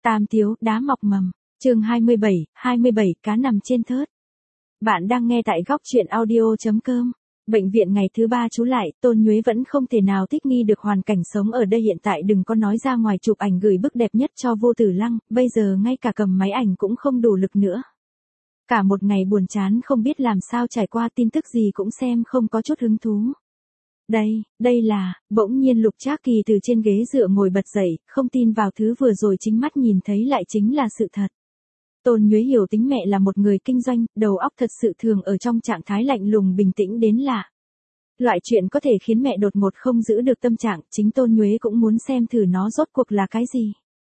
Tam Tiếu, đá mọc mầm. Chương 27, cá nằm trên thớt. Bạn đang nghe tại góc truyện audio.com. Bệnh viện ngày thứ 3 trú lại, Tôn Nhuế vẫn không thể nào thích nghi được hoàn cảnh sống ở đây hiện tại, đừng có nói ra ngoài chụp ảnh gửi bức đẹp nhất cho Vô Tử Lăng, bây giờ ngay cả cầm máy ảnh cũng không đủ lực nữa. Cả một ngày buồn chán không biết làm sao trải qua, tin tức gì cũng xem không có chút hứng thú. Đây là, bỗng nhiên Lục Trác Kỳ từ trên ghế dựa ngồi bật dậy, không tin vào thứ vừa rồi chính mắt nhìn thấy lại chính là sự thật. Tôn Nhuế hiểu tính mẹ là một người kinh doanh, đầu óc thật sự thường ở trong trạng thái lạnh lùng bình tĩnh đến lạ. Loại chuyện có thể khiến mẹ đột ngột không giữ được tâm trạng, chính Tôn Nhuế cũng muốn xem thử nó rốt cuộc là cái gì.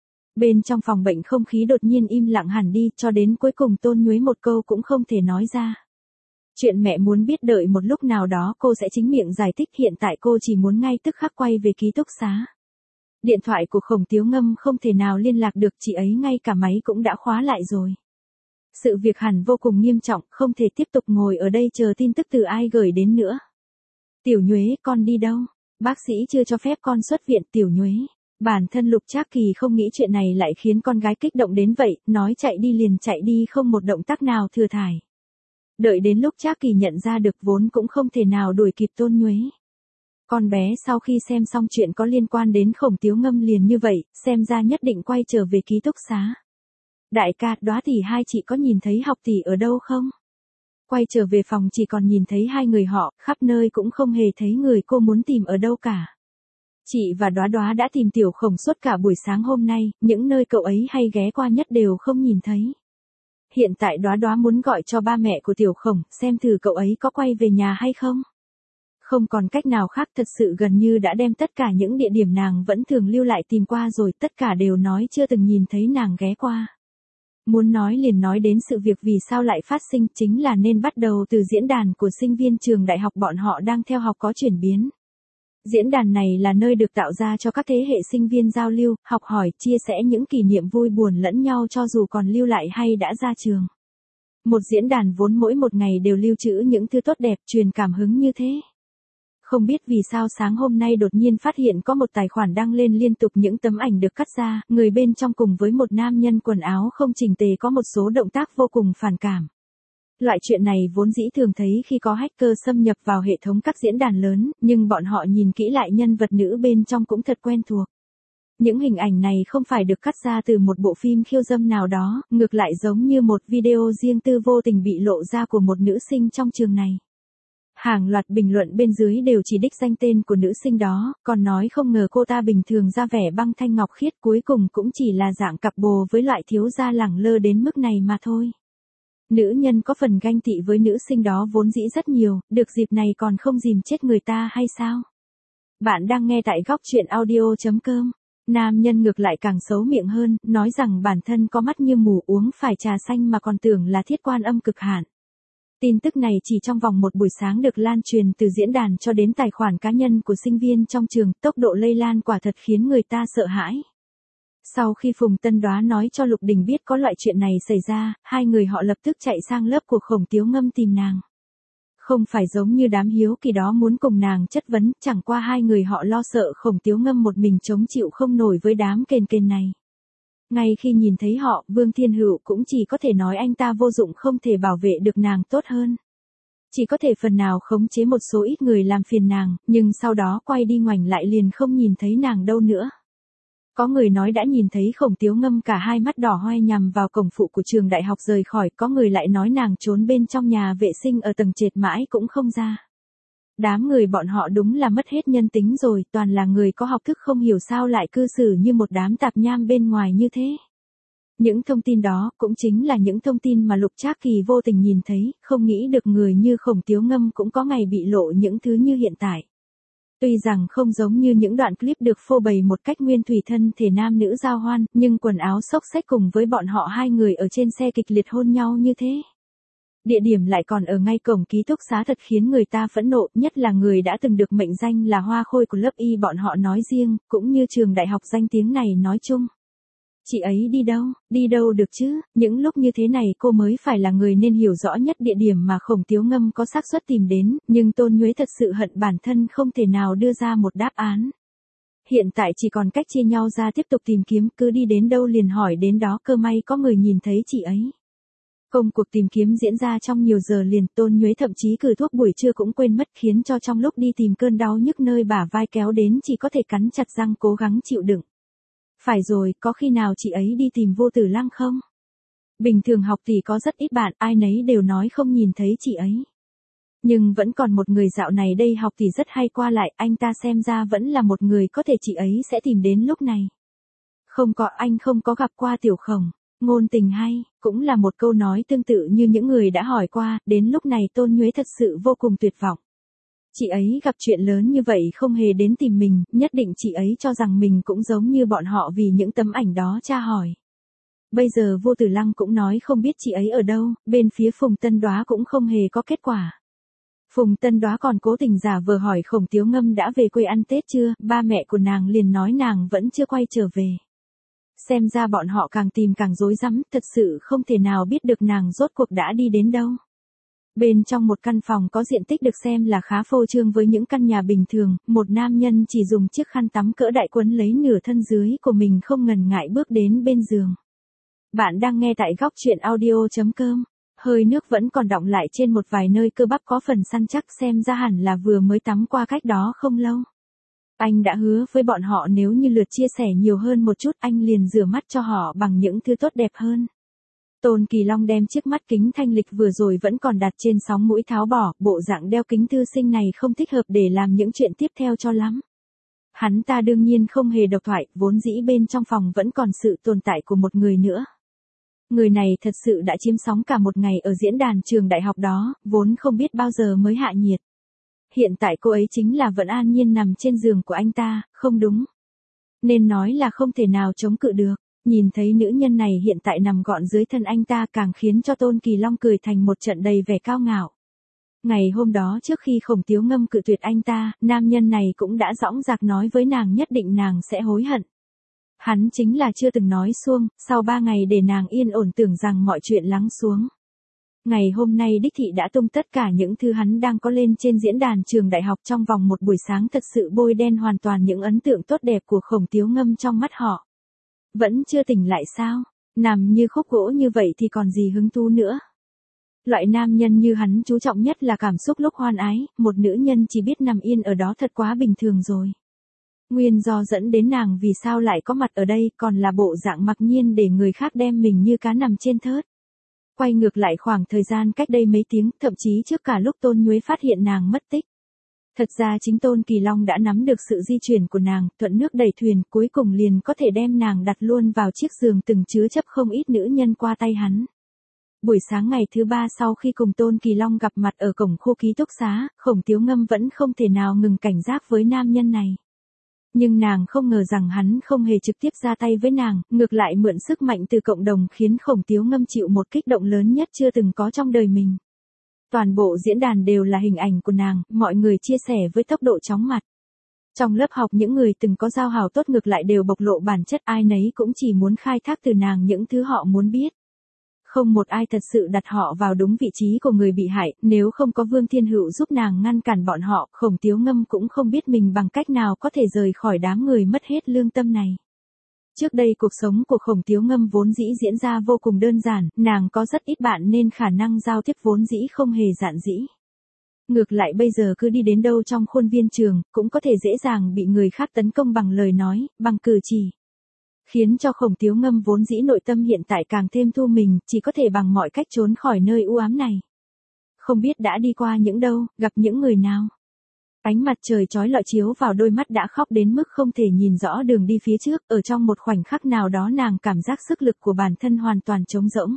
Bên trong phòng bệnh không khí đột nhiên im lặng hẳn đi, cho đến cuối cùng Tôn Nhuế một câu cũng không thể nói ra. Chuyện mẹ muốn biết đợi một lúc nào đó cô sẽ chính miệng giải thích, hiện tại cô chỉ muốn ngay tức khắc quay về ký túc xá. Điện thoại của Khổng Tiếu Ngâm không thể nào liên lạc được, chị ấy ngay cả máy cũng đã khóa lại rồi. Sự việc hẳn vô cùng nghiêm trọng, không thể tiếp tục ngồi ở đây chờ tin tức từ ai gửi đến nữa. Tiểu Nhuế, con đi đâu? Bác sĩ chưa cho phép con xuất viện. Tiểu Nhuế. Bản thân Lục Trác Kỳ không nghĩ chuyện này lại khiến con gái kích động đến vậy, nói chạy đi liền chạy đi, không một động tác nào thừa thải. Đợi đến lúc Trác Kỳ nhận ra được, vốn cũng không thể nào đuổi kịp Tôn Nhuế. Con bé sau khi xem xong chuyện có liên quan đến Khổng Tiếu Ngâm liền như vậy, xem ra nhất định quay trở về ký túc xá. Đại ca, Đóa tỷ hai chị có nhìn thấy Học tỷ ở đâu không? Quay trở về phòng chỉ còn nhìn thấy hai người họ, khắp nơi cũng không hề thấy người cô muốn tìm ở đâu cả. Chị và Đóa đã tìm Tiểu Khổng suốt cả buổi sáng hôm nay, những nơi cậu ấy hay ghé qua nhất đều không nhìn thấy. Hiện tại Đóa muốn gọi cho ba mẹ của Tiểu Khổng, xem thử cậu ấy có quay về nhà hay không. Không còn cách nào khác, thật sự gần như đã đem tất cả những địa điểm nàng vẫn thường lưu lại tìm qua rồi, tất cả đều nói chưa từng nhìn thấy nàng ghé qua. Muốn nói liền nói đến sự việc vì sao lại phát sinh, chính là nên bắt đầu từ diễn đàn của sinh viên trường đại học bọn họ đang theo học có chuyển biến. Diễn đàn này là nơi được tạo ra cho các thế hệ sinh viên giao lưu, học hỏi, chia sẻ những kỷ niệm vui buồn lẫn nhau cho dù còn lưu lại hay đã ra trường. Một diễn đàn vốn mỗi một ngày đều lưu trữ những thứ tốt đẹp, truyền cảm hứng như thế. Không biết vì sao sáng hôm nay đột nhiên phát hiện có một tài khoản đăng lên liên tục những tấm ảnh được cắt ra, người bên trong cùng với một nam nhân quần áo không chỉnh tề có một số động tác vô cùng phản cảm. Loại chuyện này vốn dĩ thường thấy khi có hacker xâm nhập vào hệ thống các diễn đàn lớn, nhưng bọn họ nhìn kỹ lại nhân vật nữ bên trong cũng thật quen thuộc. Những hình ảnh này không phải được cắt ra từ một bộ phim khiêu dâm nào đó, ngược lại giống như một video riêng tư vô tình bị lộ ra của một nữ sinh trong trường này. Hàng loạt bình luận bên dưới đều chỉ đích danh tên của nữ sinh đó, còn nói không ngờ cô ta bình thường ra vẻ băng thanh ngọc khiết, cuối cùng cũng chỉ là dạng cặp bồ với loại thiếu gia lẳng lơ đến mức này mà thôi. Nữ nhân có phần ganh tị với nữ sinh đó vốn dĩ rất nhiều, được dịp này còn không dìm chết người ta hay sao? Bạn đang nghe tại góc truyện audio.com. Nam nhân ngược lại càng xấu miệng hơn, nói rằng bản thân có mắt như mù, uống phải trà xanh mà còn tưởng là Thiết Quan Âm cực hạn. Tin tức này chỉ trong vòng một buổi sáng được lan truyền từ diễn đàn cho đến tài khoản cá nhân của sinh viên trong trường, tốc độ lây lan quả thật khiến người ta sợ hãi. Sau khi Phùng Tân Đóa nói cho Lục Đình biết có loại chuyện này xảy ra, hai người họ lập tức chạy sang lớp của Khổng Tiếu Ngâm tìm nàng. Không phải giống như đám hiếu kỳ đó muốn cùng nàng chất vấn, chẳng qua hai người họ lo sợ Khổng Tiếu Ngâm một mình chống chịu không nổi với đám kền này. Ngay khi nhìn thấy họ, Vương Thiên Hữu cũng chỉ có thể nói anh ta vô dụng, không thể bảo vệ được nàng tốt hơn. Chỉ có thể phần nào khống chế một số ít người làm phiền nàng, nhưng sau đó quay đi ngoảnh lại liền không nhìn thấy nàng đâu nữa. Có người nói đã nhìn thấy Khổng Tiếu Ngâm cả hai mắt đỏ hoe nhằm vào cổng phụ của trường đại học rời khỏi, có người lại nói nàng trốn bên trong nhà vệ sinh ở tầng trệt mãi cũng không ra. Đám người bọn họ đúng là mất hết nhân tính rồi, toàn là người có học thức không hiểu sao lại cư xử như một đám tạp nham bên ngoài như thế. Những thông tin đó cũng chính là những thông tin mà Lục Trác Kỳ vô tình nhìn thấy, không nghĩ được người như Khổng Tiếu Ngâm cũng có ngày bị lộ những thứ như hiện tại. Tuy rằng không giống như những đoạn clip được phô bày một cách nguyên thủy thân thể nam nữ giao hoan, nhưng quần áo xốc xếch cùng với bọn họ hai người ở trên xe kịch liệt hôn nhau như thế. Địa điểm lại còn ở ngay cổng ký túc xá thật khiến người ta phẫn nộ, nhất là người đã từng được mệnh danh là hoa khôi của lớp Y bọn họ nói riêng, cũng như trường đại học danh tiếng này nói chung. Chị ấy đi đâu được chứ, những lúc như thế này cô mới phải là người nên hiểu rõ nhất địa điểm mà Khổng Tiếu Ngâm có xác suất tìm đến, nhưng Tôn Nhuế thật sự hận bản thân không thể nào đưa ra một đáp án. Hiện tại chỉ còn cách chia nhau ra tiếp tục tìm kiếm, cứ đi đến đâu liền hỏi đến đó, cơ may có người nhìn thấy chị ấy. Công cuộc tìm kiếm diễn ra trong nhiều giờ liền, Tôn Nhuế thậm chí cử thuốc buổi trưa cũng quên mất, khiến cho trong lúc đi tìm cơn đau nhức nơi bả vai kéo đến chỉ có thể cắn chặt răng cố gắng chịu đựng. Phải rồi, có khi nào chị ấy đi tìm Vô Tử Lăng không? Bình thường học thì có rất ít bạn, ai nấy đều nói không nhìn thấy chị ấy. Nhưng vẫn còn một người dạo này đây học thì rất hay qua lại, anh ta xem ra vẫn là một người có thể chị ấy sẽ tìm đến lúc này. Không có, anh không có gặp qua Tiểu Khổng. Ngôn tình hay, cũng là một câu nói tương tự như những người đã hỏi qua, đến lúc này Tôn Nhuế thật sự vô cùng tuyệt vọng. Chị ấy gặp chuyện lớn như vậy không hề đến tìm mình, nhất định chị ấy cho rằng mình cũng giống như bọn họ vì những tấm ảnh đó tra hỏi. Bây giờ Vô Tử Lăng cũng nói không biết chị ấy ở đâu, bên phía Phùng Tân Đoá cũng không hề có kết quả. Phùng Tân Đoá còn cố tình giả vờ hỏi Khổng Tiếu Ngâm đã về quê ăn Tết chưa, ba mẹ của nàng liền nói nàng vẫn chưa quay trở về. Xem ra bọn họ càng tìm càng rối rắm, thật sự không thể nào biết được nàng rốt cuộc đã đi đến đâu. Bên trong một căn phòng có diện tích được xem là khá phô trương với những căn nhà bình thường, một nam nhân chỉ dùng chiếc khăn tắm cỡ đại quấn lấy nửa thân dưới của mình không ngần ngại bước đến bên giường. Bạn đang nghe tại góc truyện audio.com. Hơi nước vẫn còn đọng lại trên một vài nơi cơ bắp có phần săn chắc, xem ra hẳn là vừa mới tắm qua cách đó không lâu. Anh đã hứa với bọn họ nếu như lượt chia sẻ nhiều hơn một chút anh liền rửa mắt cho họ bằng những thứ tốt đẹp hơn. Tôn Kỳ Long đem chiếc mắt kính thanh lịch vừa rồi vẫn còn đặt trên sóng mũi tháo bỏ, bộ dạng đeo kính thư sinh này không thích hợp để làm những chuyện tiếp theo cho lắm. Hắn ta đương nhiên không hề độc thoại, vốn dĩ bên trong phòng vẫn còn sự tồn tại của một người nữa. Người này thật sự đã chiếm sóng cả một ngày ở diễn đàn trường đại học đó, vốn không biết bao giờ mới hạ nhiệt. Hiện tại cô ấy chính là vẫn an nhiên nằm trên giường của anh ta, không đúng. Nên nói là không thể nào chống cự được. Nhìn thấy nữ nhân này hiện tại nằm gọn dưới thân anh ta càng khiến cho Tôn Kỳ Long cười thành một trận đầy vẻ cao ngạo. Ngày hôm đó trước khi Khổng Tiếu Ngâm cự tuyệt anh ta, nam nhân này cũng đã dõng dạc nói với nàng nhất định nàng sẽ hối hận. Hắn chính là chưa từng nói suông, sau 3 ngày để nàng yên ổn tưởng rằng mọi chuyện lắng xuống. Ngày hôm nay đích thị đã tung tất cả những thứ hắn đang có lên trên diễn đàn trường đại học trong vòng một buổi sáng, thật sự bôi đen hoàn toàn những ấn tượng tốt đẹp của Khổng Tiếu Ngâm trong mắt họ. Vẫn chưa tỉnh lại sao? Nằm như khúc gỗ như vậy thì còn gì hứng thú nữa? Loại nam nhân như hắn chú trọng nhất là cảm xúc lúc hoan ái, một nữ nhân chỉ biết nằm yên ở đó thật quá bình thường rồi. Nguyên do dẫn đến nàng vì sao lại có mặt ở đây còn là bộ dạng mặc nhiên để người khác đem mình như cá nằm trên thớt. Quay ngược lại khoảng thời gian cách đây mấy tiếng, thậm chí trước cả lúc Tôn Nhuế phát hiện nàng mất tích. Thật ra chính Tôn Kỳ Long đã nắm được sự di chuyển của nàng, thuận nước đẩy thuyền, cuối cùng liền có thể đem nàng đặt luôn vào chiếc giường từng chứa chấp không ít nữ nhân qua tay hắn. Buổi sáng ngày thứ 3 sau khi cùng Tôn Kỳ Long gặp mặt ở cổng khu ký túc xá, Khổng Tiếu Ngâm vẫn không thể nào ngừng cảnh giác với nam nhân này. Nhưng nàng không ngờ rằng hắn không hề trực tiếp ra tay với nàng, ngược lại mượn sức mạnh từ cộng đồng khiến Khổng Tiếu Ngâm chịu một kích động lớn nhất chưa từng có trong đời mình. Toàn bộ diễn đàn đều là hình ảnh của nàng, mọi người chia sẻ với tốc độ chóng mặt. Trong lớp học những người từng có giao hảo tốt ngược lại đều bộc lộ bản chất, ai nấy cũng chỉ muốn khai thác từ nàng những thứ họ muốn biết. Không một ai thật sự đặt họ vào đúng vị trí của người bị hại, nếu không có Vương Thiên Hữu giúp nàng ngăn cản bọn họ, Khổng Tiếu Ngâm cũng không biết mình bằng cách nào có thể rời khỏi đám người mất hết lương tâm này. Trước đây cuộc sống của Khổng Tiếu Ngâm vốn dĩ diễn ra vô cùng đơn giản, nàng có rất ít bạn nên khả năng giao tiếp vốn dĩ không hề dạn dĩ. Ngược lại bây giờ cứ đi đến đâu trong khuôn viên trường, cũng có thể dễ dàng bị người khác tấn công bằng lời nói, bằng cử chỉ. Khiến cho Khổng Tiếu Ngâm vốn dĩ nội tâm hiện tại càng thêm thu mình, chỉ có thể bằng mọi cách trốn khỏi nơi u ám này. Không biết đã đi qua những đâu, gặp những người nào. Ánh mặt trời chói lọi chiếu vào đôi mắt đã khóc đến mức không thể nhìn rõ đường đi phía trước, ở trong một khoảnh khắc nào đó nàng cảm giác sức lực của bản thân hoàn toàn trống rỗng.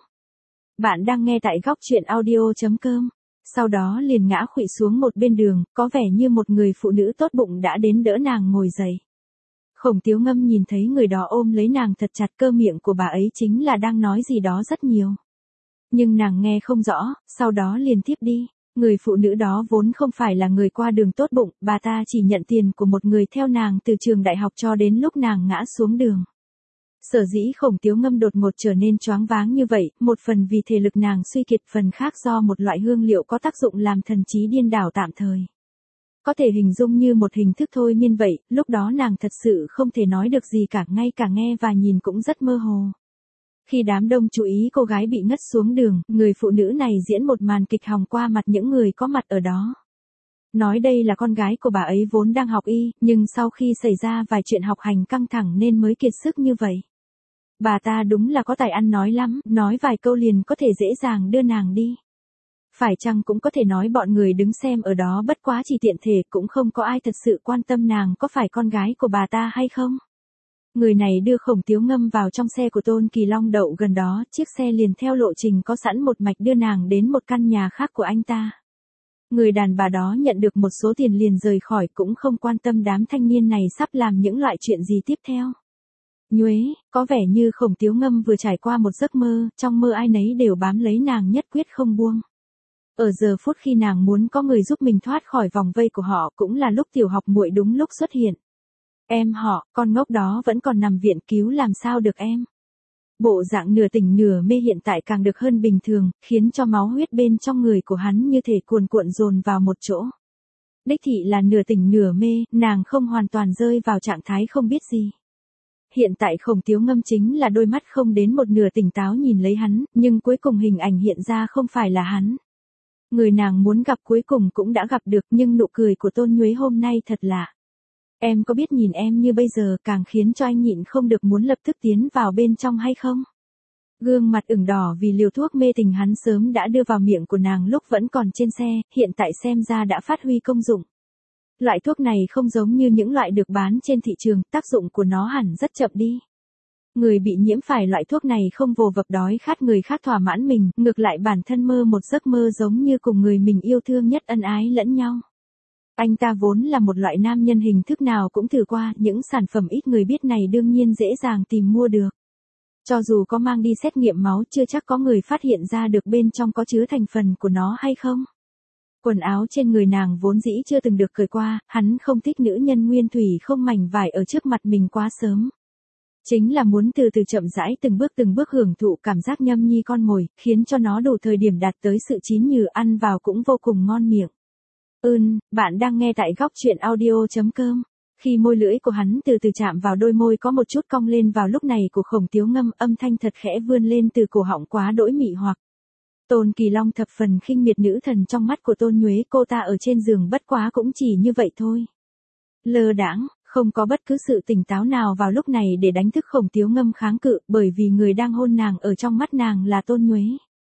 Bạn đang nghe tại góc truyện audio.com. Sau đó liền ngã khuỵu xuống một bên đường, có vẻ như một người phụ nữ tốt bụng đã đến đỡ nàng ngồi dậy. Khổng Tiếu Ngâm nhìn thấy người đó ôm lấy nàng thật chặt, cơ miệng của bà ấy chính là đang nói gì đó rất nhiều. Nhưng nàng nghe không rõ, sau đó liền tiếp đi. Người phụ nữ đó vốn không phải là người qua đường tốt bụng, bà ta chỉ nhận tiền của một người theo nàng từ trường đại học cho đến lúc nàng ngã xuống đường. Sở dĩ Khổng Tiếu Ngâm đột ngột trở nên choáng váng như vậy, một phần vì thể lực nàng suy kiệt, phần khác do một loại hương liệu có tác dụng làm thần trí điên đảo tạm thời. Có thể hình dung như một hình thức thôi miên vậy, lúc đó nàng thật sự không thể nói được gì cả, ngay cả nghe và nhìn cũng rất mơ hồ. Khi đám đông chú ý cô gái bị ngất xuống đường, người phụ nữ này diễn một màn kịch hòng qua mặt những người có mặt ở đó. Nói đây là con gái của bà ấy vốn đang học y, nhưng sau khi xảy ra vài chuyện học hành căng thẳng nên mới kiệt sức như vậy. Bà ta đúng là có tài ăn nói lắm, nói vài câu liền có thể dễ dàng đưa nàng đi. Phải chăng cũng có thể nói bọn người đứng xem ở đó bất quá chỉ tiện thể, cũng không có ai thật sự quan tâm nàng có phải con gái của bà ta hay không. Người này đưa Khổng Tiếu Ngâm vào trong xe của Tôn Kỳ Long đậu gần đó, chiếc xe liền theo lộ trình có sẵn một mạch đưa nàng đến một căn nhà khác của anh ta. Người đàn bà đó nhận được một số tiền liền rời khỏi, cũng không quan tâm đám thanh niên này sắp làm những loại chuyện gì tiếp theo. Nhuế, có vẻ như Khổng Tiếu Ngâm vừa trải qua một giấc mơ, trong mơ ai nấy đều bám lấy nàng nhất quyết không buông. Ở giờ phút khi nàng muốn có người giúp mình thoát khỏi vòng vây của họ, cũng là lúc tiểu học muội đúng lúc xuất hiện. Em họ, con ngốc đó vẫn còn nằm viện cứu làm sao được em. Bộ dạng nửa tỉnh nửa mê hiện tại càng được hơn bình thường, khiến cho máu huyết bên trong người của hắn như thể cuồn cuộn dồn vào một chỗ. Đích thị là nửa tỉnh nửa mê, nàng không hoàn toàn rơi vào trạng thái không biết gì. Hiện tại Khổng Tiếu Ngâm chính là đôi mắt không đến một nửa tỉnh táo nhìn lấy hắn, nhưng cuối cùng hình ảnh hiện ra không phải là hắn. Người nàng muốn gặp cuối cùng cũng đã gặp được, nhưng nụ cười của Tôn Nhuế hôm nay thật lạ. Em có biết nhìn em như bây giờ càng khiến cho anh nhịn không được muốn lập tức tiến vào bên trong hay không? Gương mặt ửng đỏ vì liều thuốc mê tình hắn sớm đã đưa vào miệng của nàng lúc vẫn còn trên xe, hiện tại xem ra đã phát huy công dụng. Loại thuốc này không giống như những loại được bán trên thị trường, tác dụng của nó hẳn rất chậm đi. Người bị nhiễm phải loại thuốc này không vồ vập đói khát người khác thỏa mãn mình, ngược lại bản thân mơ một giấc mơ giống như cùng người mình yêu thương nhất ân ái lẫn nhau. Anh ta vốn là một loại nam nhân hình thức nào cũng thử qua, những sản phẩm ít người biết này đương nhiên dễ dàng tìm mua được. Cho dù có mang đi xét nghiệm máu chưa chắc có người phát hiện ra được bên trong có chứa thành phần của nó hay không. Quần áo trên người nàng vốn dĩ chưa từng được cởi qua, hắn không thích nữ nhân nguyên thủy không mảnh vải ở trước mặt mình quá sớm. Chính là muốn từ từ chậm rãi từng bước hưởng thụ cảm giác nhâm nhi con mồi, khiến cho nó đủ thời điểm đạt tới sự chín nhừ, ăn vào cũng vô cùng ngon miệng. Bạn đang nghe tại góc truyện audio.com. Khi môi lưỡi của hắn từ từ chạm vào đôi môi có một chút cong lên vào lúc này của Khổng Tiếu Ngâm, âm thanh thật khẽ vươn lên từ cổ họng quá đỗi mị hoặc. Tôn Kỳ Long thập phần khinh miệt nữ thần trong mắt của Tôn Nhuế, cô ta ở trên giường bất quá cũng chỉ như vậy thôi. Lơ đãng, không có bất cứ sự tỉnh táo nào vào lúc này để đánh thức Khổng Tiếu Ngâm kháng cự, bởi vì người đang hôn nàng ở trong mắt nàng là Tôn Nhuế.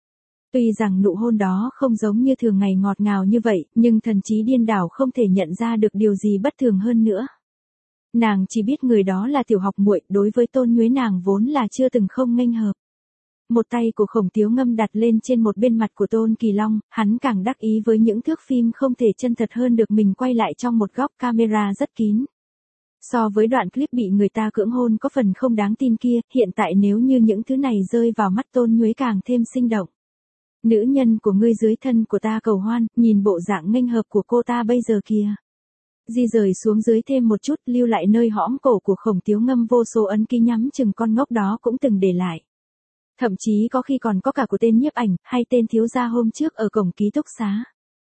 Tuy rằng nụ hôn đó không giống như thường ngày ngọt ngào như vậy, nhưng thần trí điên đảo không thể nhận ra được điều gì bất thường hơn nữa. Nàng chỉ biết người đó là tiểu học muội, đối với Tôn Nhuế nàng vốn là chưa từng không nghênh hợp. Một tay của Khổng Tiếu Ngâm đặt lên trên một bên mặt của Tôn Kỳ Long, hắn càng đắc ý với những thước phim không thể chân thật hơn được mình quay lại trong một góc camera rất kín. So với đoạn clip bị người ta cưỡng hôn có phần không đáng tin kia, hiện tại nếu như những thứ này rơi vào mắt Tôn Nhuế càng thêm sinh động. Nữ nhân của ngươi dưới thân của ta cầu hoan, nhìn bộ dạng nghênh hợp của cô ta bây giờ kìa. Di rời xuống dưới thêm một chút, lưu lại nơi hõm cổ của Khổng Tiếu Ngâm vô số ấn ký nhắm chừng con ngốc đó cũng từng để lại. Thậm chí có khi còn có cả của tên nhiếp ảnh, hay tên thiếu gia hôm trước ở cổng ký túc xá.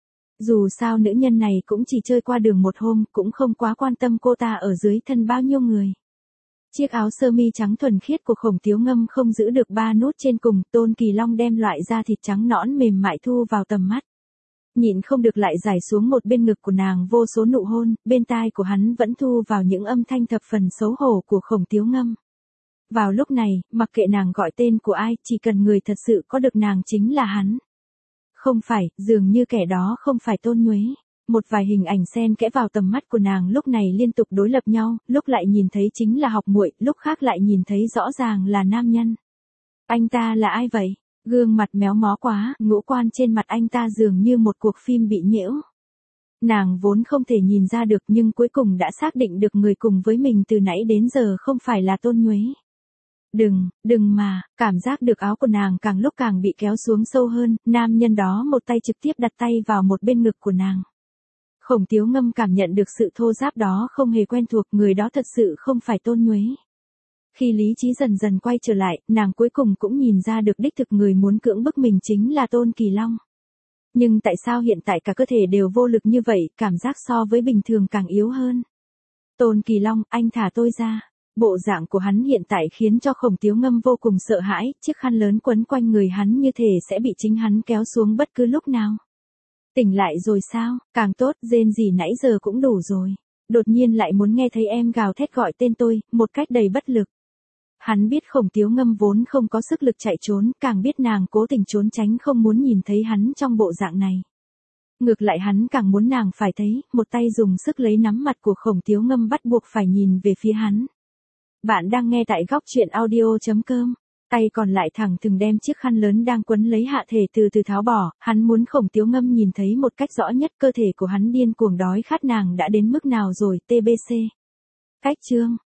Dù sao nữ nhân này cũng chỉ chơi qua đường một hôm, cũng không quá quan tâm cô ta ở dưới thân bao nhiêu người. Chiếc áo sơ mi trắng thuần khiết của Khổng Tiếu Ngâm không giữ được ba nút trên cùng, Tôn Kỳ Long đem loại da thịt trắng nõn mềm mại thu vào tầm mắt. Nhịn không được lại giải xuống một bên ngực của nàng vô số nụ hôn, bên tai của hắn vẫn thu vào những âm thanh thập phần xấu hổ của Khổng Tiếu Ngâm. Vào lúc này, mặc kệ nàng gọi tên của ai, chỉ cần người thật sự có được nàng chính là hắn. Không phải, dường như kẻ đó không phải Tôn Nhuế. Một vài hình ảnh xen kẽ vào tầm mắt của nàng lúc này liên tục đối lập nhau, lúc lại nhìn thấy chính là học muội, lúc khác lại nhìn thấy rõ ràng là nam nhân. Anh ta là ai vậy? Gương mặt méo mó quá, ngũ quan trên mặt anh ta dường như một cuộc phim bị nhiễu. Nàng vốn không thể nhìn ra được nhưng cuối cùng đã xác định được người cùng với mình từ nãy đến giờ không phải là Tôn Nhuế. Đừng mà, cảm giác được áo của nàng càng lúc càng bị kéo xuống sâu hơn, nam nhân đó một tay trực tiếp đặt tay vào một bên ngực của nàng. Khổng Tiếu Ngâm cảm nhận được sự thô ráp đó không hề quen thuộc, người đó thật sự không phải Tôn Nhuế. Khi lý trí dần dần quay trở lại, nàng cuối cùng cũng nhìn ra được đích thực người muốn cưỡng bức mình chính là Tôn Kỳ Long. Nhưng tại sao hiện tại cả cơ thể đều vô lực như vậy, cảm giác so với bình thường càng yếu hơn? Tôn Kỳ Long, anh thả tôi ra. Bộ dạng của hắn hiện tại khiến cho Khổng Tiếu Ngâm vô cùng sợ hãi, chiếc khăn lớn quấn quanh người hắn như thể sẽ bị chính hắn kéo xuống bất cứ lúc nào. Tỉnh lại rồi sao? Càng tốt, rên gì nãy giờ cũng đủ rồi. Đột nhiên lại muốn nghe thấy em gào thét gọi tên tôi, một cách đầy bất lực. Hắn biết Khổng Tiếu Ngâm vốn không có sức lực chạy trốn, càng biết nàng cố tình trốn tránh không muốn nhìn thấy hắn trong bộ dạng này. Ngược lại hắn càng muốn nàng phải thấy, một tay dùng sức lấy nắm mặt của Khổng Tiếu Ngâm bắt buộc phải nhìn về phía hắn. Bạn đang nghe tại góc truyện audio.com. Tay còn lại thẳng thừng đem chiếc khăn lớn đang quấn lấy hạ thể từ từ tháo bỏ, hắn muốn Khổng Tiếu Ngâm nhìn thấy một cách rõ nhất cơ thể của hắn điên cuồng đói khát nàng đã đến mức nào rồi, TBC. Cách chương